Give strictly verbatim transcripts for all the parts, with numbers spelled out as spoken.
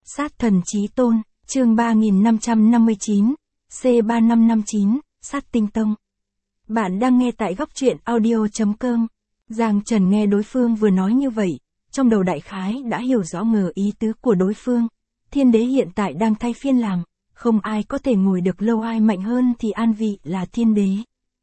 Sát thần chí tôn, chương ba nghìn năm trăm năm mươi chín, C ba năm năm chín, Sát tinh tông. Bạn đang nghe tại góc truyện audio chấm com. Giang Trần nghe đối phương vừa nói như vậy, trong đầu đại khái đã hiểu rõ ngờ ý tứ của đối phương. Thiên đế hiện tại đang thay phiên làm, không ai có thể ngồi được lâu, ai mạnh hơn thì an vị là thiên đế.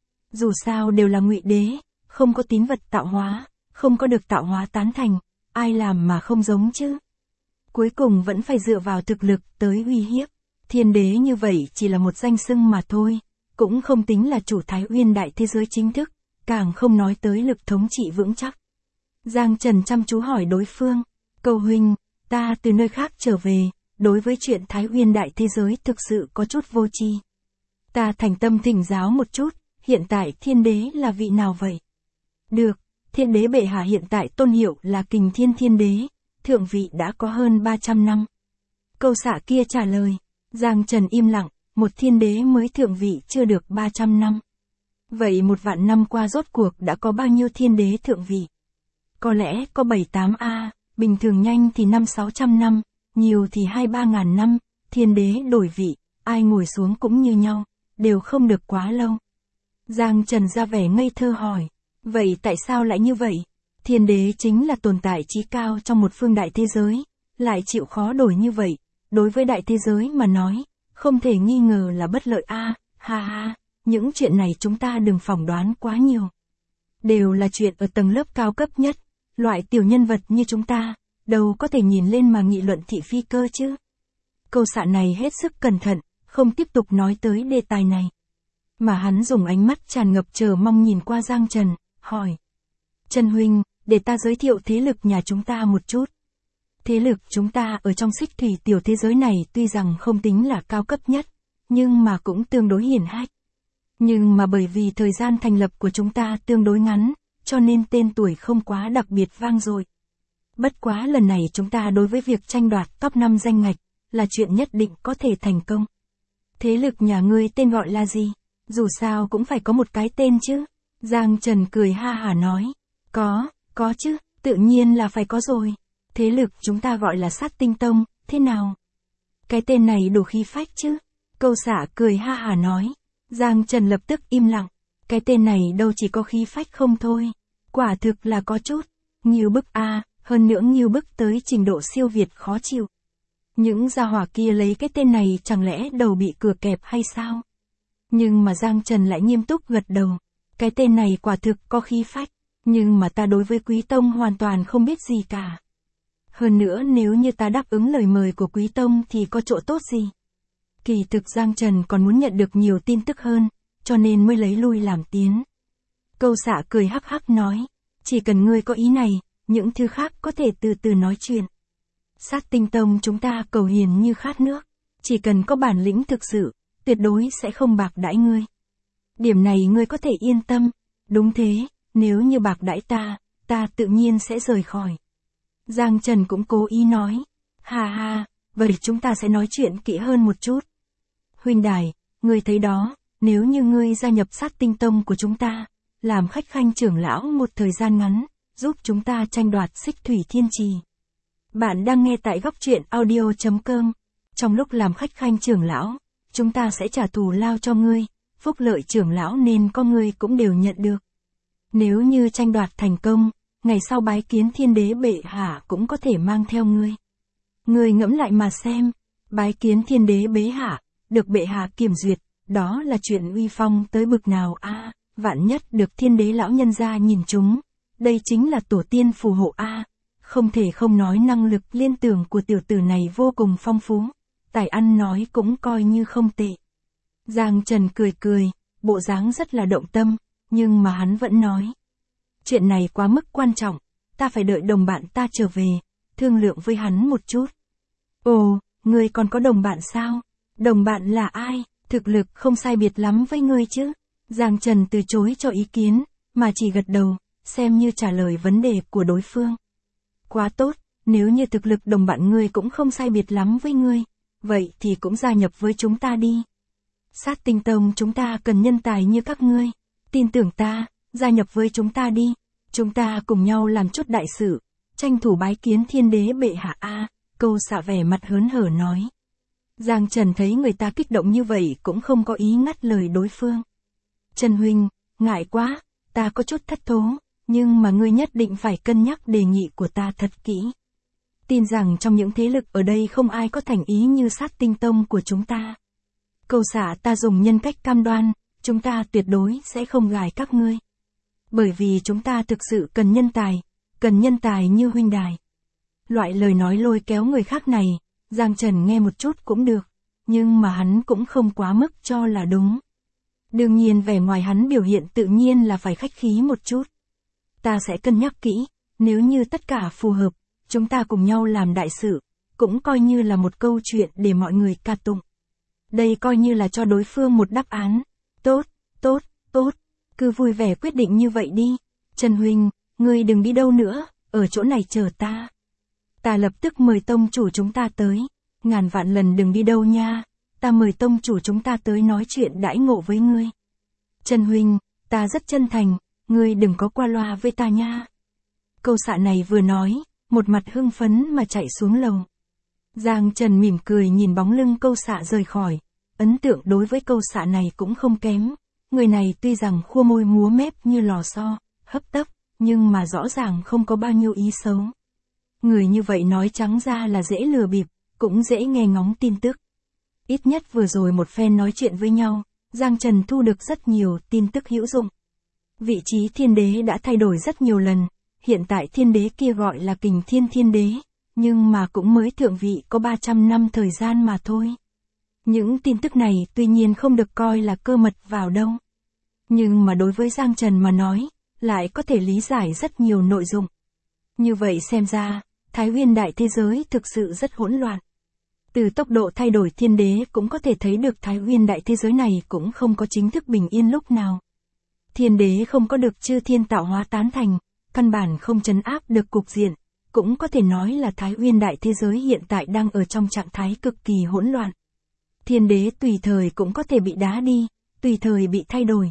Dù sao đều là ngụy đế, không có tín vật tạo hóa, không có được tạo hóa tán thành, ai làm mà không giống chứ. Cuối cùng vẫn phải dựa vào thực lực tới uy hiếp. Thiên đế như vậy chỉ là một danh xưng mà thôi, cũng không tính là chủ Thái Uyên đại thế giới chính thức, càng không nói tới lực thống trị vững chắc. Giang Trần chăm chú hỏi đối phương, Câu huynh, ta từ nơi khác trở về, đối với chuyện Thái Uyên đại thế giới thực sự có chút vô tri. Ta thành tâm thỉnh giáo một chút, hiện tại thiên đế là vị nào vậy? Được, thiên đế bệ hạ hiện tại tôn hiệu là Kình Thiên Thiên Đế, thượng vị đã có hơn ba trăm năm. Câu xạ kia trả lời, Giang Trần im lặng, một thiên đế mới thượng vị chưa được ba trăm năm. Vậy một vạn năm qua rốt cuộc đã có bao nhiêu thiên đế thượng vị? Có lẽ có bảy tám a, bình thường nhanh thì năm sáu trăm năm, nhiều thì hai ba ngàn năm, thiên đế đổi vị, ai ngồi xuống cũng như nhau, đều không được quá lâu. Giang Trần ra vẻ ngây thơ hỏi, vậy tại sao lại như vậy? Thiên đế chính là tồn tại chí cao trong một phương đại thế giới, lại chịu khó đổi như vậy, đối với đại thế giới mà nói, không thể nghi ngờ là bất lợi a, ha ha, những chuyện này chúng ta đừng phỏng đoán quá nhiều. Đều là chuyện ở tầng lớp cao cấp nhất, loại tiểu nhân vật như chúng ta, đâu có thể nhìn lên mà nghị luận thị phi cơ chứ. Câu xạ này hết sức cẩn thận, không tiếp tục nói tới đề tài này. Mà hắn dùng ánh mắt tràn ngập chờ mong nhìn qua Giang Trần, hỏi. Trần huynh, để ta giới thiệu thế lực nhà chúng ta một chút. Thế lực chúng ta ở trong xích thủy tiểu thế giới này tuy rằng không tính là cao cấp nhất, nhưng mà cũng tương đối hiển hách. Nhưng mà bởi vì thời gian thành lập của chúng ta tương đối ngắn, cho nên tên tuổi không quá đặc biệt vang dội. Bất quá lần này chúng ta đối với việc tranh đoạt top năm danh ngạch, là chuyện nhất định có thể thành công. Thế lực nhà ngươi tên gọi là gì? Dù sao cũng phải có một cái tên chứ. Giang Trần cười ha hả nói. Có, có chứ, tự nhiên là phải có rồi. Thế lực chúng ta gọi là Sát tinh tông, thế nào? Cái tên này đủ khí phách chứ? Câu xạ cười ha hả nói. Giang Trần lập tức im lặng. Cái tên này đâu chỉ có khí phách không thôi. Quả thực là có chút. Nghiêu bức a, à, hơn nữa nghiêu bức tới trình độ siêu việt khó chịu. Những gia hỏa kia lấy cái tên này chẳng lẽ đầu bị cửa kẹp hay sao? Nhưng mà Giang Trần lại nghiêm túc gật đầu. Cái tên này quả thực có khí phách. Nhưng mà ta đối với Quý Tông hoàn toàn không biết gì cả. Hơn nữa nếu như ta đáp ứng lời mời của Quý Tông thì có chỗ tốt gì? Kỳ thực Giang Trần còn muốn nhận được nhiều tin tức hơn, cho nên mới lấy lui làm tiến. Câu xạ cười hắc hắc nói, chỉ cần ngươi có ý này, những thứ khác có thể từ từ nói chuyện. Sát tinh tông chúng ta cầu hiền như khát nước, chỉ cần có bản lĩnh thực sự, tuyệt đối sẽ không bạc đãi ngươi. Điểm này ngươi có thể yên tâm, đúng thế, nếu như bạc đãi ta, ta tự nhiên sẽ rời khỏi. Giang Trần cũng cố ý nói, ha ha, vậy chúng ta sẽ nói chuyện kỹ hơn một chút. Huynh đài, ngươi thấy đó, nếu như ngươi gia nhập Sát tinh tông của chúng ta, làm khách khanh trưởng lão một thời gian ngắn, giúp chúng ta tranh đoạt xích thủy thiên trì. Bạn đang nghe tại góc truyện audio chấm com. Trong lúc làm khách khanh trưởng lão, chúng ta sẽ trả thù lao cho ngươi, phúc lợi trưởng lão nên có ngươi cũng đều nhận được. Nếu như tranh đoạt thành công, ngày sau bái kiến thiên đế bệ hạ cũng có thể mang theo ngươi. Ngươi ngẫm lại mà xem, bái kiến thiên đế bệ hạ, được bệ hạ kiểm duyệt, đó là chuyện uy phong tới bực nào a, à, vạn nhất được thiên đế lão nhân gia nhìn chúng, đây chính là tổ tiên phù hộ a, à. Không thể không nói năng lực liên tưởng của tiểu tử này vô cùng phong phú, tài ăn nói cũng coi như không tệ. Giang Trần cười cười, bộ dáng rất là động tâm, nhưng mà hắn vẫn nói. Chuyện này quá mức quan trọng, ta phải đợi đồng bạn ta trở về, thương lượng với hắn một chút. Ồ, ngươi còn có đồng bạn sao? Đồng bạn là ai? Thực lực không sai biệt lắm với ngươi chứ? Giang Trần từ chối cho ý kiến, mà chỉ gật đầu, xem như trả lời vấn đề của đối phương. Quá tốt, nếu như thực lực đồng bạn ngươi cũng không sai biệt lắm với ngươi, vậy thì cũng gia nhập với chúng ta đi. Sát tinh tông chúng ta cần nhân tài như các ngươi, tin tưởng ta, gia nhập với chúng ta đi, chúng ta cùng nhau làm chút đại sự, tranh thủ bái kiến thiên đế bệ hạ a, Câu xạ vẻ mặt hớn hở nói. Giang Trần thấy người ta kích động như vậy cũng không có ý ngắt lời đối phương. Trần huynh, ngại quá, ta có chút thất thố, nhưng mà ngươi nhất định phải cân nhắc đề nghị của ta thật kỹ. Tin rằng trong những thế lực ở đây không ai có thành ý như Sát Tinh Tông của chúng ta. Câu xạ ta dùng nhân cách cam đoan, chúng ta tuyệt đối sẽ không gài các ngươi. Bởi vì chúng ta thực sự cần nhân tài, cần nhân tài như huynh đài. Loại lời nói lôi kéo người khác này, Giang Trần nghe một chút cũng được, nhưng mà hắn cũng không quá mức cho là đúng. Đương nhiên vẻ ngoài hắn biểu hiện tự nhiên là phải khách khí một chút. Ta sẽ cân nhắc kỹ, nếu như tất cả phù hợp, chúng ta cùng nhau làm đại sự, cũng coi như là một câu chuyện để mọi người ca tụng. Đây coi như là cho đối phương một đáp án. Tốt, tốt, tốt, cứ vui vẻ quyết định như vậy đi. Trần huynh, ngươi đừng đi đâu nữa, ở chỗ này chờ ta. Ta lập tức mời tông chủ chúng ta tới. Ngàn vạn lần đừng đi đâu nha, ta mời tông chủ chúng ta tới nói chuyện đãi ngộ với ngươi. Trần huynh, ta rất chân thành, ngươi đừng có qua loa với ta nha. Câu xạ này vừa nói, một mặt hưng phấn mà chạy xuống lầu. Giang Trần mỉm cười nhìn bóng lưng câu xạ rời khỏi, ấn tượng đối với câu xạ này cũng không kém. Người này tuy rằng khua môi múa mép như lò xo, hấp tấp, nhưng mà rõ ràng không có bao nhiêu ý xấu. Người như vậy nói trắng ra là dễ lừa bịp, cũng dễ nghe ngóng tin tức. Ít nhất vừa rồi một phen nói chuyện với nhau, Giang Trần thu được rất nhiều tin tức hữu dụng. Vị trí thiên đế đã thay đổi rất nhiều lần, hiện tại thiên đế kia gọi là Kình Thiên Thiên Đế, nhưng mà cũng mới thượng vị có ba trăm năm thời gian mà thôi. Những tin tức này tuy nhiên không được coi là cơ mật vào đâu. Nhưng mà đối với Giang Trần mà nói, lại có thể lý giải rất nhiều nội dung. Như vậy xem ra, Thái Nguyên đại thế giới thực sự rất hỗn loạn. Từ tốc độ thay đổi thiên đế cũng có thể thấy được Thái Nguyên đại thế giới này cũng không có chính thức bình yên lúc nào. Thiên đế không có được chư thiên tạo hóa tán thành, căn bản không trấn áp được cục diện, cũng có thể nói là Thái Nguyên đại thế giới hiện tại đang ở trong trạng thái cực kỳ hỗn loạn. Thiên đế tùy thời cũng có thể bị đá đi, tùy thời bị thay đổi.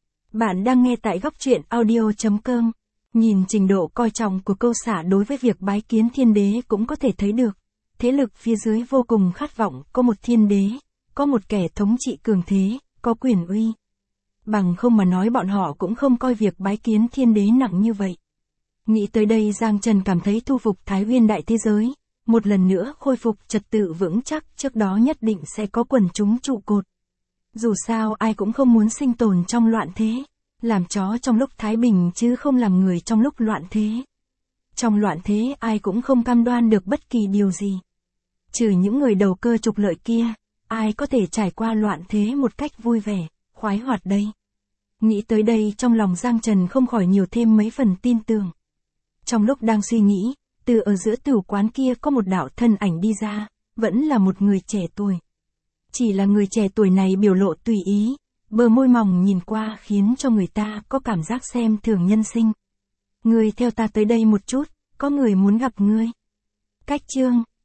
Bạn đang nghe tại góc truyện audio chấm com. Nhìn trình độ coi trọng của câu xạ đối với việc bái kiến thiên đế cũng có thể thấy được. Thế lực phía dưới vô cùng khát vọng có một thiên đế, có một kẻ thống trị cường thế, có quyền uy. Bằng không mà nói bọn họ cũng không coi việc bái kiến thiên đế nặng như vậy. Nghĩ tới đây Giang Trần cảm thấy thu phục Thái Nguyên đại thế giới, một lần nữa khôi phục trật tự vững chắc, trước đó nhất định sẽ có quần chúng trụ cột. Dù sao ai cũng không muốn sinh tồn trong loạn thế, làm chó trong lúc thái bình chứ không làm người trong lúc loạn thế. Trong loạn thế ai cũng không cam đoan được bất kỳ điều gì. Trừ những người đầu cơ trục lợi kia, ai có thể trải qua loạn thế một cách vui vẻ, khoái hoạt đây. Nghĩ tới đây trong lòng Giang Trần không khỏi nhiều thêm mấy phần tin tưởng. Trong lúc đang suy nghĩ, từ ở giữa tửu quán kia có một đạo thân ảnh đi ra, vẫn là một người trẻ tuổi. Chỉ là người trẻ tuổi này biểu lộ tùy ý, bờ môi mỏng nhìn qua khiến cho người ta có cảm giác xem thường nhân sinh. Ngươi theo ta tới đây một chút, có người muốn gặp ngươi. Cách chương